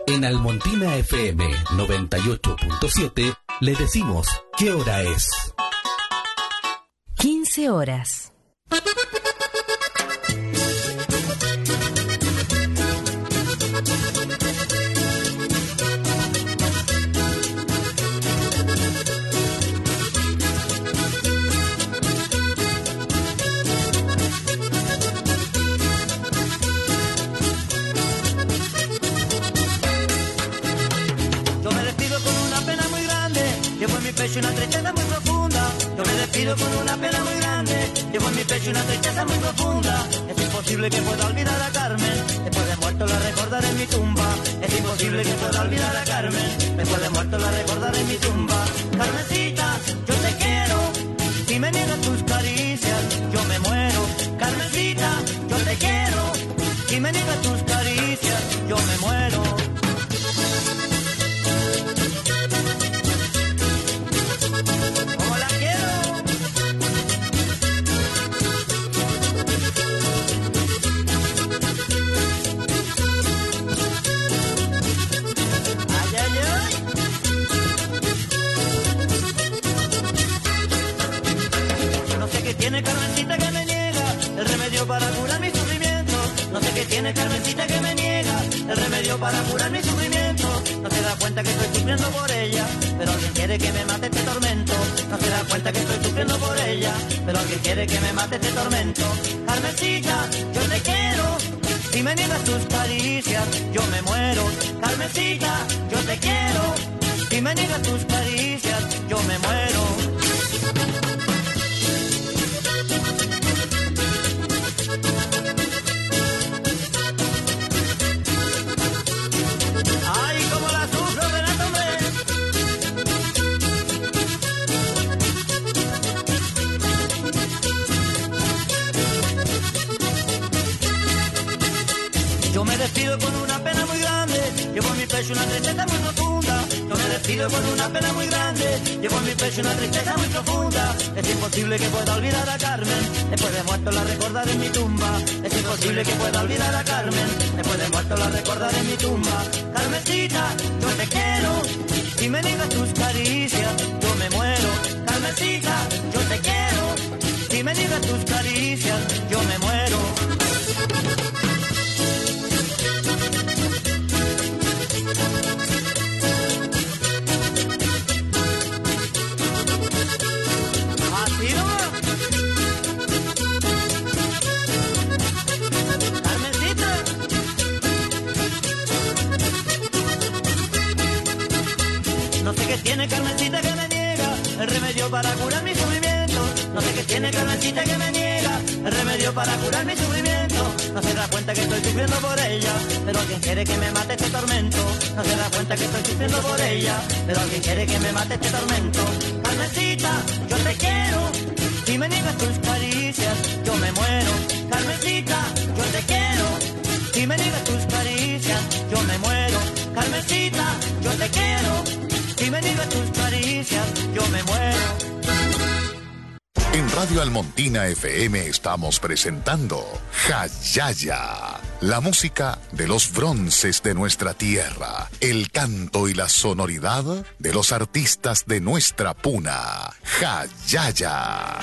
En Almontina FM 98.7 le decimos qué hora es. 15 horas. Una tristeza muy profunda, yo me despido con una pena muy grande. Llevo en mi pecho una tristeza muy profunda. Es imposible que pueda olvidar a Carmen. Después de muerto la recordaré en mi tumba. Es imposible que pueda olvidar a Carmen. Después de muerto la recordaré en mi tumba. Carmencita, yo te quiero. Si me niegas tus caricias, yo me muero. Carmencita, yo te quiero. Si me niegas tus caricias, yo me muero. Tiene Carmencita que me niega el remedio para curar mi sufrimiento. No sé qué tiene Carmencita que me niega el remedio para curar mi sufrimiento. No se da cuenta que estoy sufriendo por ella, pero alguien quiere que me mate este tormento. No se da cuenta que estoy sufriendo por ella, pero alguien quiere que me mate este tormento. Carmencita, yo te quiero. Si me niegas tus caricias, yo me muero. Carmencita, yo te quiero. Si me niegas tus caricias, yo me muero. Yo me despido con una pena muy grande, llevo en mi pecho una tristeza muy profunda. Yo me despido con una pena muy grande, llevo en mi pecho una tristeza muy profunda. Es imposible que pueda olvidar a Carmen, después de muerto la recordaré en mi tumba. Es imposible que pueda olvidar a Carmen, después de muerto la recordaré en mi tumba. Carmencita, yo te quiero, si me niegas tus caricias, yo me muero. Carmencita, yo te quiero, si me niegas tus caricias, yo me muero. Tiene Carmencita que me niega el remedio para curar mi sufrimiento. No sé qué tiene Carmencita que me niega el remedio para curar mi sufrimiento. No se da cuenta que estoy sufriendo por ella, pero alguien quiere que me mate este tormento. No se da cuenta que estoy sufriendo por ella, pero alguien quiere que me mate este tormento. Carmencita, yo te quiero. Si me niegas tus caricias, yo me muero. Carmencita, yo te quiero. Si me niegas tus caricias, yo me muero. Carmencita, yo te quiero. Si me niegas tus caricias, yo me muero. En Radio Almontina FM estamos presentando Jayaya, la música de los bronces de nuestra tierra, el canto y la sonoridad de los artistas de nuestra puna. Jayaya.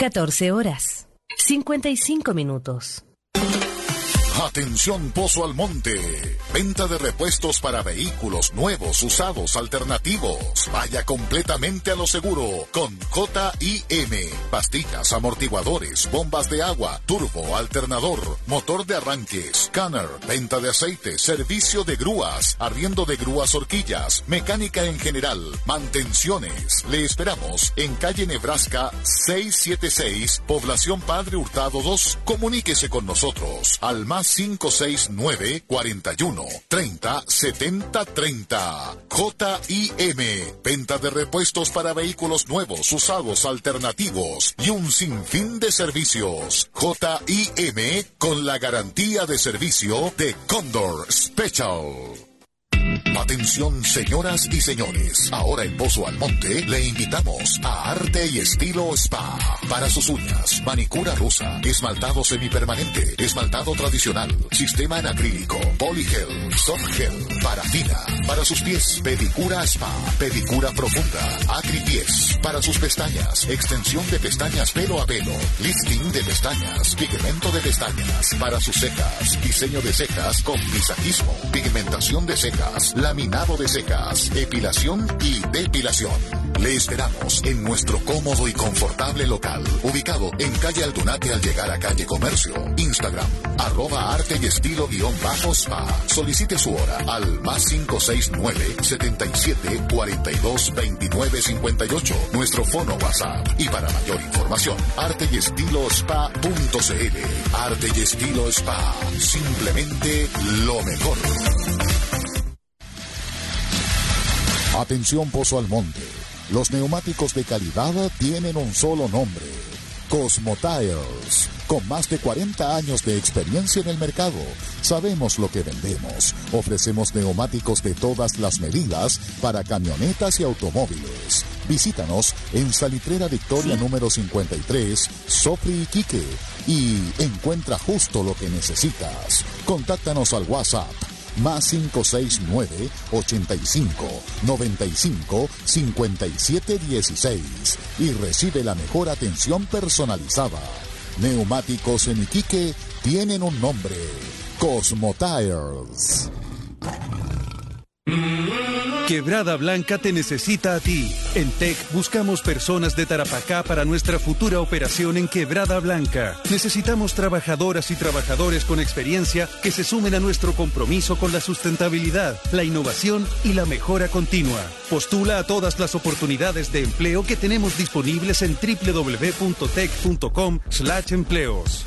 14 horas, 55 minutos. Atención Pozo Almonte. Venta de repuestos para vehículos nuevos, usados, alternativos. Vaya completamente a lo seguro con J&M. Pastillas, amortiguadores, bombas de agua, turbo, alternador, motor de arranque, scanner, venta de aceite, servicio de grúas, arriendo de grúas horquillas, mecánica en general, mantenciones. Le esperamos en calle Nebraska 676, Población Padre Hurtado 2. Comuníquese con nosotros al más 569 41 30 70 30. J&M. Venta de repuestos para vehículos nuevos, usados, alternativos y un sinfín de servicios. J&M con la garantía de servicio de Condor Special. Atención, señoras y señores. Ahora en Pozo Almonte le invitamos a Arte y Estilo Spa. Para sus uñas, manicura rusa, esmaltado semipermanente, esmaltado tradicional, sistema en acrílico, polygel, soft gel, parafina. Para sus pies, pedicura spa, pedicura profunda, acripiés. Para sus pestañas, extensión de pestañas pelo a pelo, lifting de pestañas, pigmento de pestañas. Para sus cejas, diseño de cejas con visajismo, pigmentación de cejas, laminado de cejas, epilación y depilación. Le esperamos en nuestro cómodo y confortable local, ubicado en calle Altunate al llegar a calle Comercio. Instagram, @arte y estilo _spa. Solicite su hora al más 569 77 42 29 58. Nuestro fono WhatsApp. Y para mayor información, arteestilospa.cl. Arte y Estilo Spa. Simplemente lo mejor. Atención Pozo Almonte. Los neumáticos de calidad tienen un solo nombre: Cosmo Tires. Con más de 40 años de experiencia en el mercado, sabemos lo que vendemos. Ofrecemos neumáticos de todas las medidas para camionetas y automóviles. Visítanos en Salitrera Victoria número 53, Sofri, Iquique, y encuentra justo lo que necesitas. Contáctanos al WhatsApp más 569 85 95 57 16 y recibe la mejor atención personalizada. Neumáticos en Iquique tienen un nombre: Cosmo Tires. Quebrada Blanca te necesita a ti. En TEC buscamos personas de Tarapacá para nuestra futura operación en Quebrada Blanca. Necesitamos trabajadoras y trabajadores con experiencia que se sumen a nuestro compromiso con la sustentabilidad, la innovación y la mejora continua. Postula a todas las oportunidades de empleo que tenemos disponibles en www.tec.com/empleos.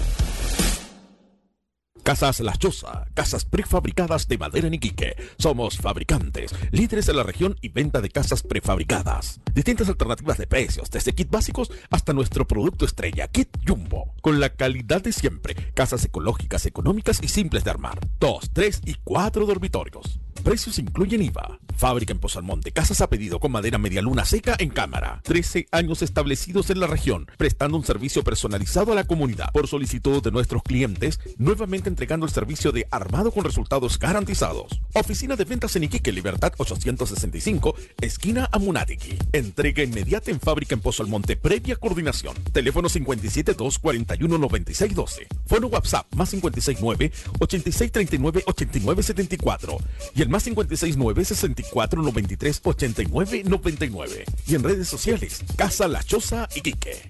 Casas La Choza, casas prefabricadas de madera en Iquique. Somos fabricantes, líderes en la región y venta de casas prefabricadas. Distintas alternativas de precios, desde kit básicos hasta nuestro producto estrella, Kit Jumbo. Con la calidad de siempre, casas ecológicas, económicas y simples de armar. 2, 3 y 4 dormitorios. Precios incluyen IVA. Fábrica en Pozo Almonte, casas a pedido con madera medialuna seca en cámara. 13 años establecidos en la región, prestando un servicio personalizado a la comunidad. Por solicitud de nuestros clientes, nuevamente entregando el servicio de armado con resultados garantizados. Oficina de ventas en Iquique, Libertad 865, esquina Amunatiqui. Entrega inmediata en Fábrica en Pozo Almonte, previa coordinación. Teléfono 57 241 96 12. Fono WhatsApp más 569 86 39 89 74. Y el más 569 64 93 89 99. Y en redes sociales, Casa La Choza Iquique.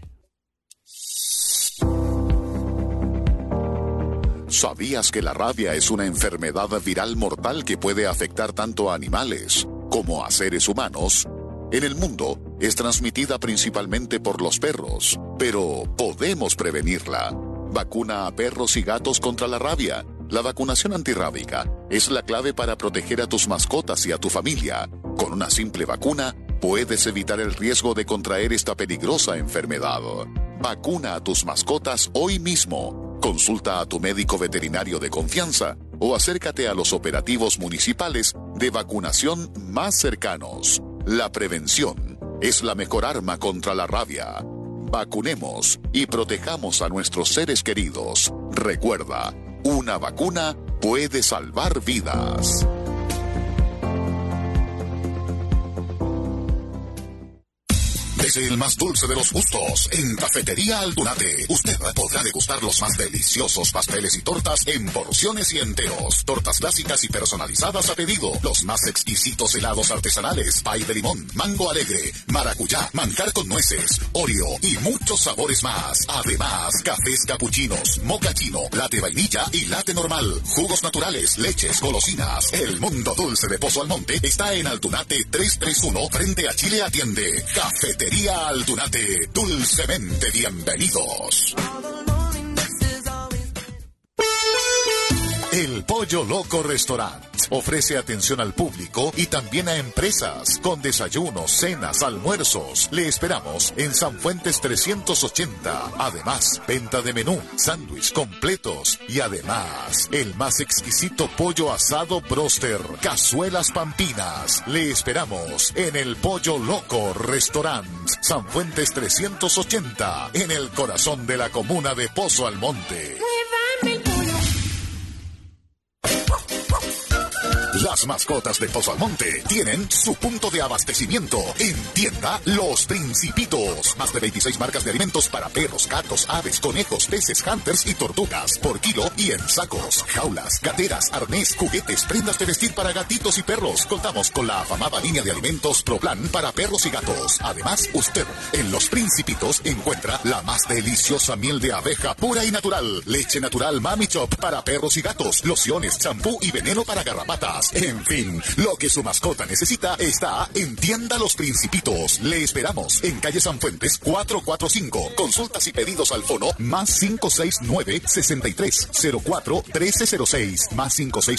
¿Sabías que la rabia es una enfermedad viral mortal que puede afectar tanto a animales como a seres humanos? En el mundo es transmitida principalmente por los perros, pero podemos prevenirla. Vacuna a perros y gatos contra la rabia. La vacunación antirrábica es la clave para proteger a tus mascotas y a tu familia. Con una simple vacuna puedes evitar el riesgo de contraer esta peligrosa enfermedad. Vacuna a tus mascotas hoy mismo. Consulta a tu médico veterinario de confianza o acércate a los operativos municipales de vacunación más cercanos. La prevención es la mejor arma contra la rabia. Vacunemos y protejamos a nuestros seres queridos. Recuerda, una vacuna puede salvar vidas. Desde el más dulce de los gustos, en Cafetería Aldunate, usted podrá degustar los más deliciosos pasteles y tortas en porciones y enteros. Tortas clásicas y personalizadas a pedido. Los más exquisitos helados artesanales, pay de limón, mango alegre, maracuyá, manjar con nueces, Oreo y muchos sabores más. Además, cafés capuchinos, mocha chino, latte vainilla y latte normal. Jugos naturales, leches, golosinas. El mundo dulce de Pozo Almonte está en Aldunate 331 frente a Chile Atiende. Cafetería Aldunate, dulcemente bienvenidos. El Pollo Loco Restaurant ofrece atención al público y también a empresas con desayunos, cenas, almuerzos. Le esperamos en San Fuentes 380. Además, venta de menú, sándwich completos y además el más exquisito pollo asado broster, cazuelas pampinas. Le esperamos en el Pollo Loco Restaurant, San Fuentes 380, en el corazón de la comuna de Pozo Almonte. Las mascotas de Pozo Almonte tienen su punto de abastecimiento en tienda Los Principitos. Más de 26 marcas de alimentos para perros, gatos, aves, conejos, peces, hunters y tortugas por kilo y en sacos, jaulas, gateras, arnés, juguetes, prendas de vestir para gatitos y perros. Contamos con la afamada línea de alimentos ProPlan para perros y gatos. Además, usted en Los Principitos encuentra la más deliciosa miel de abeja pura y natural, leche natural Mami Chop para perros y gatos, lociones, champú y veneno para garrapatas. En fin, lo que su mascota necesita está en tienda Los Principitos. Le esperamos en calle San Fuentes 445. Consultas y pedidos al fono más 569-6304-1306. Más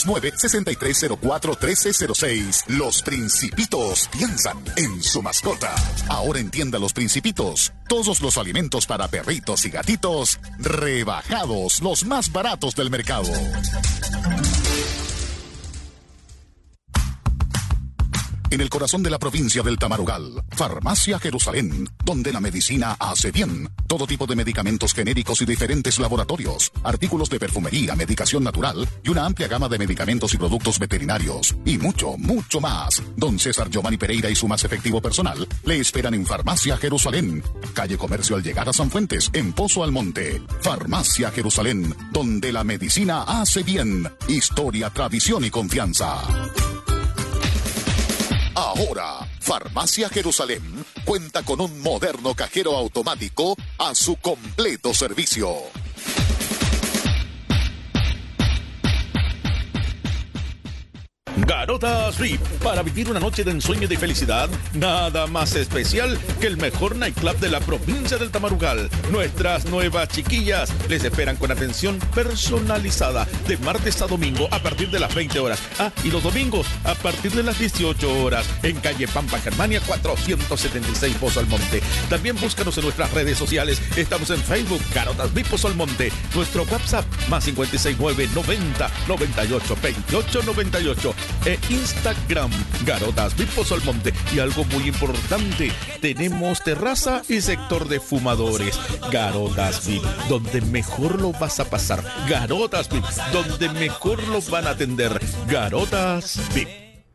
569-6304-1306. Los Principitos piensan en su mascota. Ahora en tienda Los Principitos, todos los alimentos para perritos y gatitos rebajados, los más baratos del mercado. En el corazón de la provincia del Tamarugal, Farmacia Jerusalén, donde la medicina hace bien. Todo tipo de medicamentos genéricos y diferentes laboratorios, artículos de perfumería, medicación natural y una amplia gama de medicamentos y productos veterinarios. Y mucho, mucho más. Don César Giovanni Pereira y su más efectivo personal le esperan en Farmacia Jerusalén. Calle Comercio al llegar a San Fuentes, en Pozo Almonte. Farmacia Jerusalén, donde la medicina hace bien. Historia, tradición y confianza. Ahora, Farmacia Jerusalén cuenta con un moderno cajero automático a su completo servicio. Garotas VIP, para vivir una noche de ensueño y de felicidad, nada más especial que el mejor nightclub de la provincia del Tamarugal. Nuestras nuevas chiquillas les esperan con atención personalizada de martes a domingo a partir de las 20 horas. Y los domingos a partir de las 18 horas en calle Pampa Germania 476 Pozo Almonte. También búscanos en nuestras redes sociales. Estamos en Facebook, Garotas VIP Pozo Almonte. Nuestro WhatsApp, más 569 90 98 28 98. E Instagram, Garotas VIP Pozo Almonte. Y algo muy importante, tenemos terraza y sector de fumadores. Garotas VIP, donde mejor lo vas a pasar. Garotas VIP, donde mejor lo van a atender. Garotas VIP.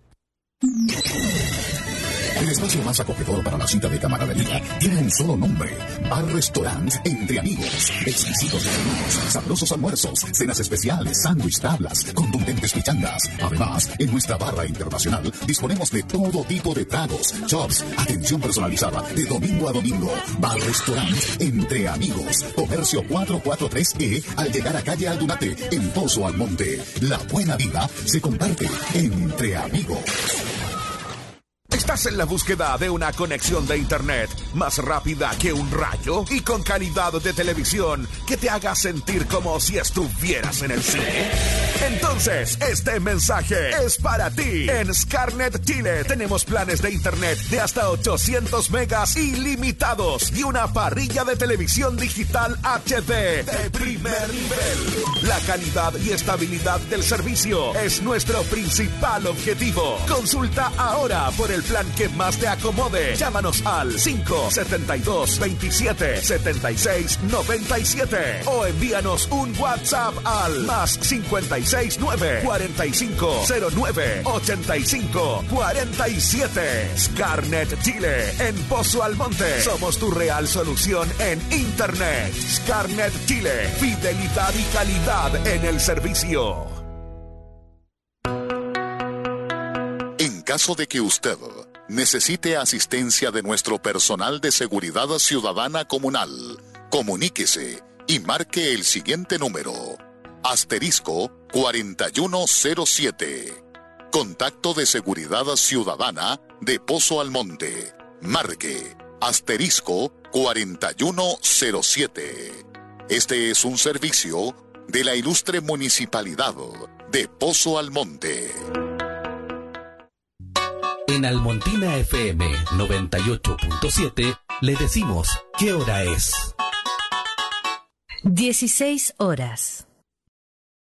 El espacio más acogedor para la cita de camaradería tiene un solo nombre: Bar Restaurant Entre Amigos. Exquisitos desayunos, sabrosos almuerzos, cenas especiales, sándwich, tablas, contundentes pichangas. Además, en nuestra barra internacional disponemos de todo tipo de tragos, chops, atención personalizada de domingo a domingo. Bar Restaurant Entre Amigos. Comercio 443E al llegar a calle Aldunate, en Pozo Almonte. La buena vida se comparte entre amigos. ¿Estás en la búsqueda de una conexión de internet más rápida que un rayo y con calidad de televisión que te haga sentir como si estuvieras en el cine? Entonces, este mensaje es para ti. En Scarnet Chile tenemos planes de internet de hasta 800 megas ilimitados y una parrilla de televisión digital HD de primer nivel. La calidad y estabilidad del servicio es nuestro principal objetivo. Consulta ahora por el plan plan que más te acomode. Llámanos al 572-27-76-97 o envíanos un WhatsApp al más 569-4509-8547. Scarnet Chile en Pozo Almonte. Somos tu real solución en Internet. Scarnet Chile. Fidelidad y calidad en el servicio. En caso de que usted necesite asistencia de nuestro personal de seguridad ciudadana comunal, comuníquese y marque el siguiente número: *4107. Contacto de Seguridad Ciudadana de Pozo Almonte. Marque *4107. Este es un servicio de la ilustre Municipalidad de Pozo Almonte. En Almontina FM 98.7 le decimos qué hora es. 16 horas.